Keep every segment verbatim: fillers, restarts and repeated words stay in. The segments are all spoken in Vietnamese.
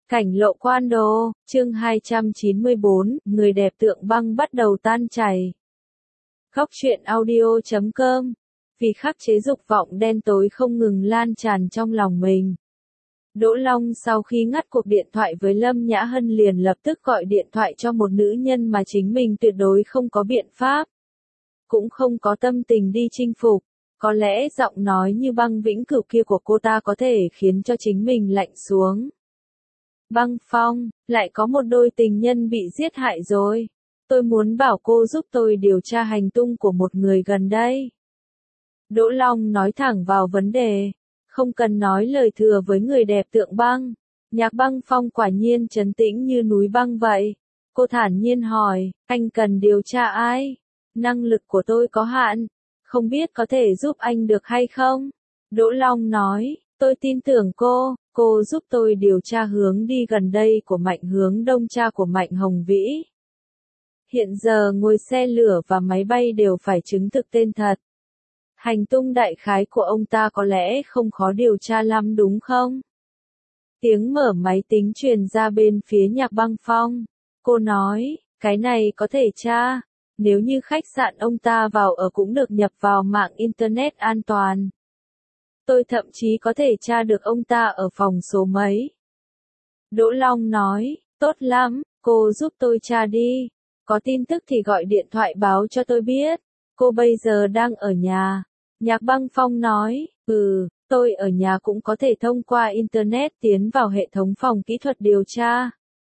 Cảnh lộ quan đồ, chương hai trăm chín mươi bốn, người đẹp tượng băng bắt đầu tan chảy. Góc truyện audio chấm com. Vì khắc chế dục vọng đen tối không ngừng lan tràn trong lòng mình. Đỗ Long sau khi ngắt cuộc điện thoại với Lâm Nhã Hân liền lập tức gọi điện thoại cho một nữ nhân mà chính mình tuyệt đối không có biện pháp. Cũng không có tâm tình đi chinh phục. Có lẽ giọng nói như băng vĩnh cửu kia của cô ta có thể khiến cho chính mình lạnh xuống. Băng Phong, lại có một đôi tình nhân bị giết hại rồi. Tôi muốn bảo cô giúp tôi điều tra hành tung của một người gần đây. Đỗ Long nói thẳng vào vấn đề. Không cần nói lời thừa với người đẹp tượng băng. Nhạc Băng Phong quả nhiên trấn tĩnh như núi băng vậy. Cô thản nhiên hỏi, anh cần điều tra ai? Năng lực của tôi có hạn. Không biết có thể giúp anh được hay không? Đỗ Long nói, tôi tin tưởng cô, cô giúp tôi điều tra hướng đi gần đây của Mạnh Hướng Đông, cha của Mạnh Hồng Vĩ. Hiện giờ ngồi xe lửa và máy bay đều phải chứng thực tên thật. Hành tung đại khái của ông ta có lẽ không khó điều tra lắm đúng không? Tiếng mở máy tính truyền ra bên phía Nhạc Băng Phong. Cô nói, cái này có thể tra. Nếu như khách sạn ông ta vào ở cũng được nhập vào mạng Internet an toàn. Tôi thậm chí có thể tra được ông ta ở phòng số mấy. Đỗ Long nói, tốt lắm, cô giúp tôi tra đi. Có tin tức thì gọi điện thoại báo cho tôi biết. Cô bây giờ đang ở nhà. Nhạc Băng Phong nói, ừ, tôi ở nhà cũng có thể thông qua Internet tiến vào hệ thống phòng kỹ thuật điều tra.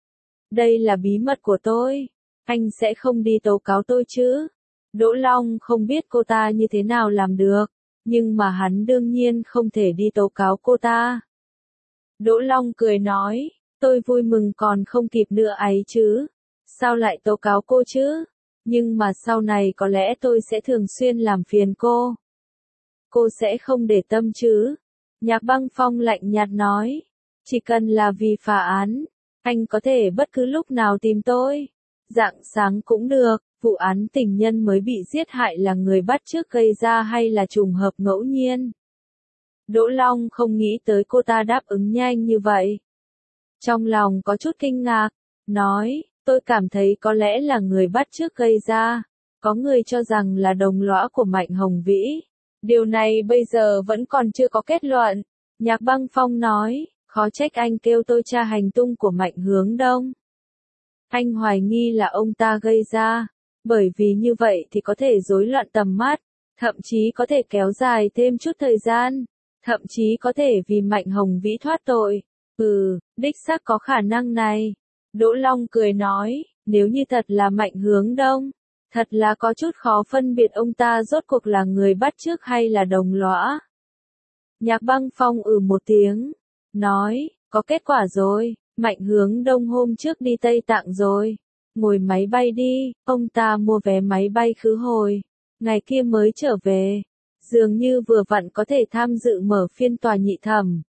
Đây là bí mật của tôi. Anh sẽ không đi tố cáo tôi chứ? Đỗ Long không biết cô ta như thế nào làm được, nhưng mà hắn đương nhiên không thể đi tố cáo cô ta. Đỗ Long cười nói, tôi vui mừng còn không kịp nữa ấy chứ. Sao lại tố cáo cô chứ? Nhưng mà sau này có lẽ tôi sẽ thường xuyên làm phiền cô. Cô sẽ không để tâm chứ? Nhạc Băng Phong lạnh nhạt nói, chỉ cần là vì phá án, anh có thể bất cứ lúc nào tìm tôi. Rạng sáng cũng được, vụ án tình nhân mới bị giết hại là người bắt chước gây ra hay là trùng hợp ngẫu nhiên? Đỗ Long không nghĩ tới cô ta đáp ứng nhanh như vậy. Trong lòng có chút kinh ngạc, nói, tôi cảm thấy có lẽ là người bắt chước gây ra. Có người cho rằng là đồng lõa của Mạnh Hồng Vĩ. Điều này bây giờ vẫn còn chưa có kết luận. Nhạc Băng Phong nói, khó trách anh kêu tôi tra hành tung của Mạnh Hướng Đông. Anh hoài nghi là ông ta gây ra, bởi vì như vậy thì có thể rối loạn tầm mắt, thậm chí có thể kéo dài thêm chút thời gian, thậm chí có thể vì Mạnh Hồng Vĩ thoát tội. Ừ, đích xác có khả năng này. Đỗ Long cười nói, nếu như thật là Mạnh Hướng Đông, thật là có chút khó phân biệt ông ta rốt cuộc là người bắt chước hay là đồng lõa. Nhạc Băng Phong ừ một tiếng, nói, có kết quả rồi. Mạnh Hướng Đông hôm trước đi Tây Tạng rồi. Ngồi máy bay đi, ông ta mua vé máy bay khứ hồi. Ngày kia mới trở về. Dường như vừa vặn có thể tham dự mở phiên tòa nhị thẩm.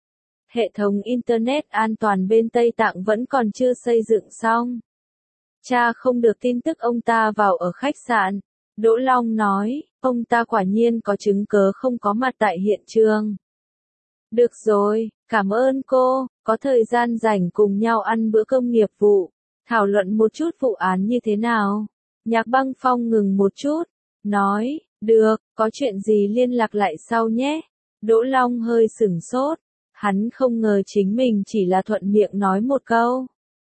Hệ thống Internet an toàn bên Tây Tạng vẫn còn chưa xây dựng xong. Cha không được tin tức ông ta vào ở khách sạn. Đỗ Long nói, ông ta quả nhiên có chứng cớ không có mặt tại hiện trường. Được rồi, cảm ơn cô, có thời gian rảnh cùng nhau ăn bữa cơm nghiệp vụ, thảo luận một chút vụ án như thế nào. Nhạc Băng Phong ngừng một chút, nói, được, có chuyện gì liên lạc lại sau nhé. Đỗ Long hơi sửng sốt, hắn không ngờ chính mình chỉ là thuận miệng nói một câu.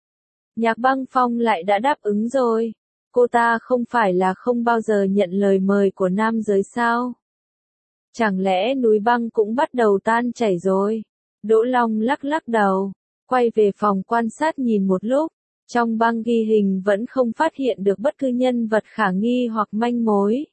Nhạc Băng Phong lại đã đáp ứng rồi, cô ta không phải là không bao giờ nhận lời mời của nam giới sao? Chẳng lẽ núi băng cũng bắt đầu tan chảy rồi? Đỗ Long lắc lắc đầu, quay về phòng quan sát nhìn một lúc, trong băng ghi hình vẫn không phát hiện được bất cứ nhân vật khả nghi hoặc manh mối.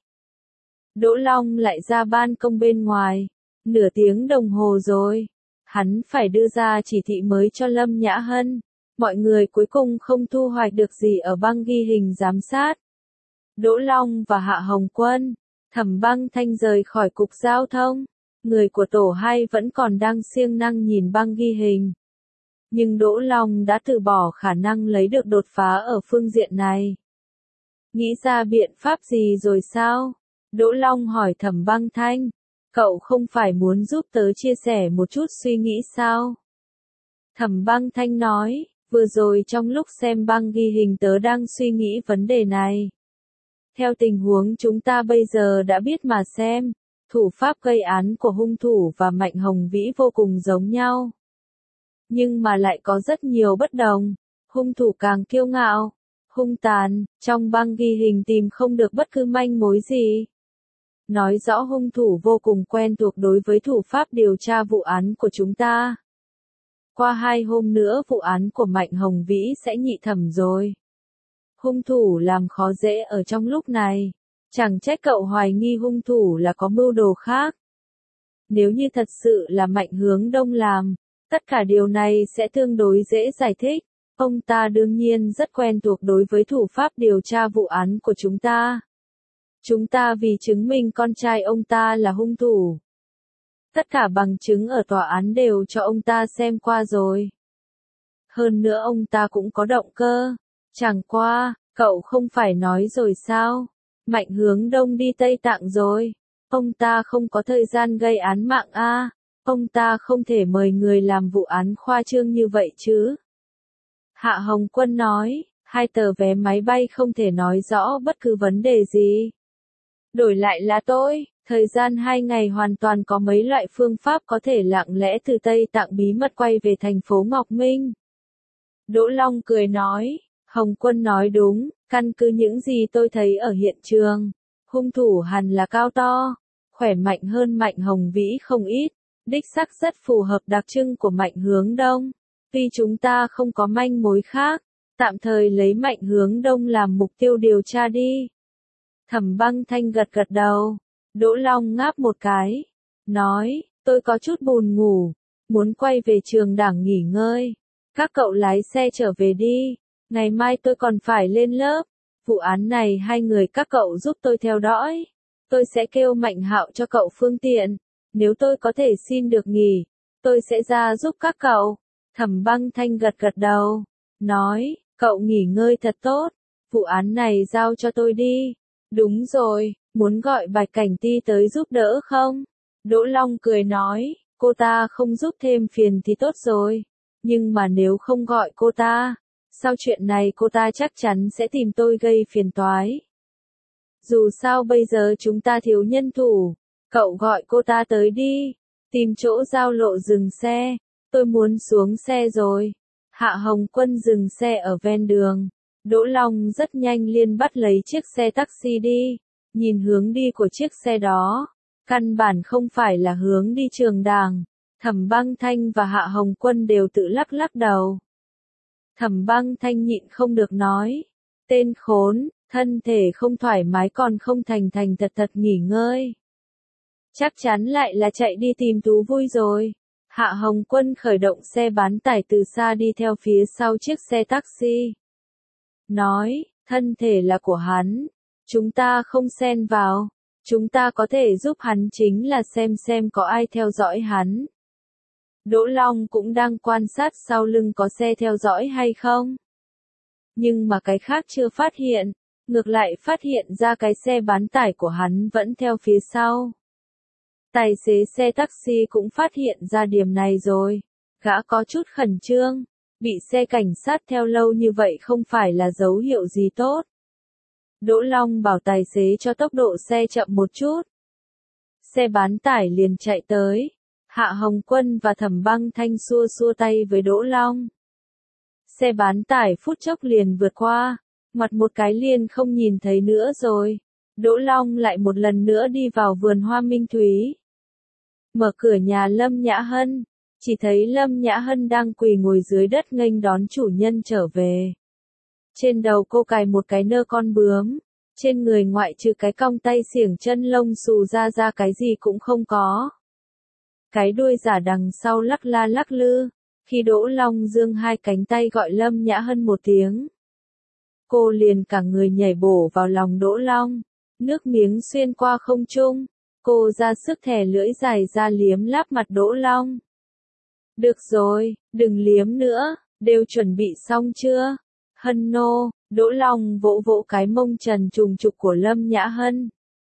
Đỗ Long lại ra ban công bên ngoài, nửa tiếng đồng hồ rồi, hắn phải đưa ra chỉ thị mới cho Lâm Nhã Hân, mọi người cuối cùng không thu hoạch được gì ở băng ghi hình giám sát. Đỗ Long và Hạ Hồng Quân, Thẩm Băng Thanh rời khỏi cục giao thông, người của tổ hai vẫn còn đang siêng năng nhìn băng ghi hình. Nhưng Đỗ Long đã từ bỏ khả năng lấy được đột phá ở phương diện này. Nghĩ ra biện pháp gì rồi sao? Đỗ Long hỏi Thẩm Băng Thanh, cậu không phải muốn giúp tớ chia sẻ một chút suy nghĩ sao? Thẩm Băng Thanh nói, vừa rồi trong lúc xem băng ghi hình tớ đang suy nghĩ vấn đề này. Theo tình huống chúng ta bây giờ đã biết mà xem, thủ pháp gây án của hung thủ và Mạnh Hồng Vĩ vô cùng giống nhau. Nhưng mà lại có rất nhiều bất đồng, hung thủ càng kiêu ngạo, hung tàn, trong băng ghi hình tìm không được bất cứ manh mối gì. Nói rõ hung thủ vô cùng quen thuộc đối với thủ pháp điều tra vụ án của chúng ta. Qua hai hôm nữa vụ án của Mạnh Hồng Vĩ sẽ nhị thẩm rồi. Hung thủ làm khó dễ ở trong lúc này. Chẳng trách cậu hoài nghi hung thủ là có mưu đồ khác. Nếu như thật sự là Mạnh Hướng Đông làm, tất cả điều này sẽ tương đối dễ giải thích. Ông ta đương nhiên rất quen thuộc đối với thủ pháp điều tra vụ án của chúng ta. Chúng ta vì chứng minh con trai ông ta là hung thủ. Tất cả bằng chứng ở tòa án đều cho ông ta xem qua rồi. Hơn nữa ông ta cũng có động cơ. Chẳng qua, cậu không phải nói rồi sao? Mạnh Hướng Đông đi Tây Tạng rồi. Ông ta không có thời gian gây án mạng a. À? Ông ta không thể mời người làm vụ án khoa trương như vậy chứ. Hạ Hồng Quân nói, hai tờ vé máy bay không thể nói rõ bất cứ vấn đề gì. Đổi lại là tôi, thời gian hai ngày hoàn toàn có mấy loại phương pháp có thể lặng lẽ từ Tây Tạng bí mật quay về thành phố Ngọc Minh. Đỗ Long cười nói, Hồng Quân nói đúng, căn cứ những gì tôi thấy ở hiện trường, hung thủ hẳn là cao to, khỏe mạnh hơn Mạnh Hồng Vĩ không ít, đích xác rất phù hợp đặc trưng của Mạnh Hướng Đông. Tuy chúng ta không có manh mối khác, tạm thời lấy Mạnh Hướng Đông làm mục tiêu điều tra đi. Thẩm Băng Thanh gật gật đầu, Đỗ Long ngáp một cái, nói, tôi có chút buồn ngủ, muốn quay về trường đảng nghỉ ngơi, các cậu lái xe trở về đi, ngày mai tôi còn phải lên lớp, vụ án này hai người các cậu giúp tôi theo dõi, tôi sẽ kêu Mạnh Hạo cho cậu phương tiện, nếu tôi có thể xin được nghỉ, tôi sẽ ra giúp các cậu. Thẩm Băng Thanh gật gật đầu, nói, cậu nghỉ ngơi thật tốt, vụ án này giao cho tôi đi. Đúng rồi, muốn gọi Bạch Cảnh Ti tới giúp đỡ không? Đỗ Long cười nói, cô ta không giúp thêm phiền thì tốt rồi, nhưng mà nếu không gọi cô ta, sau chuyện này cô ta chắc chắn sẽ tìm tôi gây phiền toái. Dù sao bây giờ chúng ta thiếu nhân thủ, cậu gọi cô ta tới đi, tìm chỗ giao lộ dừng xe. Tôi muốn xuống xe rồi. Hạ Hồng Quân dừng xe ở ven đường. Đỗ Long rất nhanh liền bắt lấy chiếc xe taxi đi. Nhìn hướng đi của chiếc xe đó. Căn bản không phải là hướng đi trường đảng. Thẩm Băng Thanh và Hạ Hồng Quân đều tự lắc lắc đầu. Thẩm Băng Thanh nhịn không được nói. Tên khốn, thân thể không thoải mái còn không thành thành thật thật nghỉ ngơi. Chắc chắn lại là chạy đi tìm thú vui rồi. Hạ Hồng Quân khởi động xe bán tải từ xa đi theo phía sau chiếc xe taxi. Nói, thân thể là của hắn. Chúng ta không xen vào. Chúng ta có thể giúp hắn chính là xem xem có ai theo dõi hắn. Đỗ Long cũng đang quan sát sau lưng có xe theo dõi hay không. Nhưng mà cái khác chưa phát hiện. Ngược lại phát hiện ra cái xe bán tải của hắn vẫn theo phía sau. Tài xế xe taxi cũng phát hiện ra điểm này rồi. Gã có chút khẩn trương. Bị xe cảnh sát theo lâu như vậy không phải là dấu hiệu gì tốt. Đỗ Long bảo tài xế cho tốc độ xe chậm một chút. Xe bán tải liền chạy tới. Hạ Hồng Quân và Thẩm Băng Thanh xua xua tay với Đỗ Long. Xe bán tải phút chốc liền vượt qua. Mặt một cái liền không nhìn thấy nữa rồi. Đỗ Long lại một lần nữa đi vào vườn hoa Minh Thúy. Mở cửa nhà Lâm Nhã Hân, chỉ thấy Lâm Nhã Hân đang quỳ ngồi dưới đất nghênh đón chủ nhân trở về. Trên đầu cô cài một cái nơ con bướm, trên người ngoại trừ cái cong tay xiềng chân lông xù ra ra cái gì cũng không có. Cái đuôi giả đằng sau lắc la lắc lư, khi Đỗ Long giương hai cánh tay gọi Lâm Nhã Hân một tiếng. Cô liền cả người nhảy bổ vào lòng Đỗ Long, nước miếng xuyên qua không trung. Cô ra sức thè lưỡi dài ra liếm láp mặt Đỗ Long. Được rồi, đừng liếm nữa, đều chuẩn bị xong chưa? Hân nô, Đỗ Long vỗ vỗ cái mông trần trùng trục của Lâm Nhã Hân.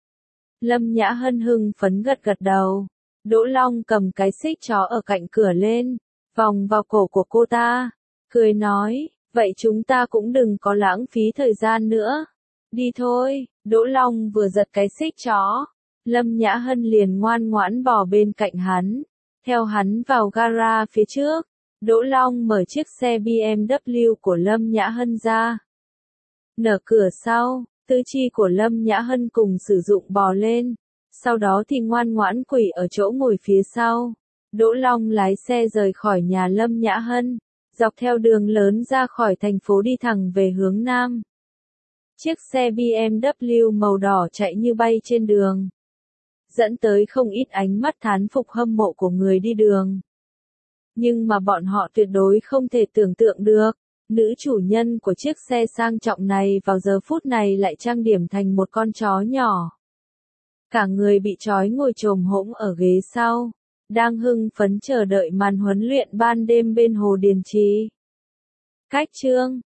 Lâm Nhã Hân hưng phấn gật gật đầu. Đỗ Long cầm cái xích chó ở cạnh cửa lên, vòng vào cổ của cô ta, cười nói, vậy chúng ta cũng đừng có lãng phí thời gian nữa. Đi thôi, Đỗ Long vừa giật cái xích chó. Lâm Nhã Hân liền ngoan ngoãn bò bên cạnh hắn, theo hắn vào gara phía trước. Đỗ Long mở chiếc xe bê em vê của Lâm Nhã Hân ra. Nở cửa sau, tứ chi của Lâm Nhã Hân cùng sử dụng bò lên, sau đó thì ngoan ngoãn quỳ ở chỗ ngồi phía sau. Đỗ Long lái xe rời khỏi nhà Lâm Nhã Hân, dọc theo đường lớn ra khỏi thành phố đi thẳng về hướng Nam. Chiếc xe bê em vê màu đỏ chạy như bay trên đường, dẫn tới không ít ánh mắt thán phục hâm mộ của người đi đường. Nhưng mà bọn họ tuyệt đối không thể tưởng tượng được, nữ chủ nhân của chiếc xe sang trọng này vào giờ phút này lại trang điểm thành một con chó nhỏ. Cả người bị trói ngồi chồm hỗn ở ghế sau, đang hưng phấn chờ đợi màn huấn luyện ban đêm bên hồ Điền Trì. Cách chương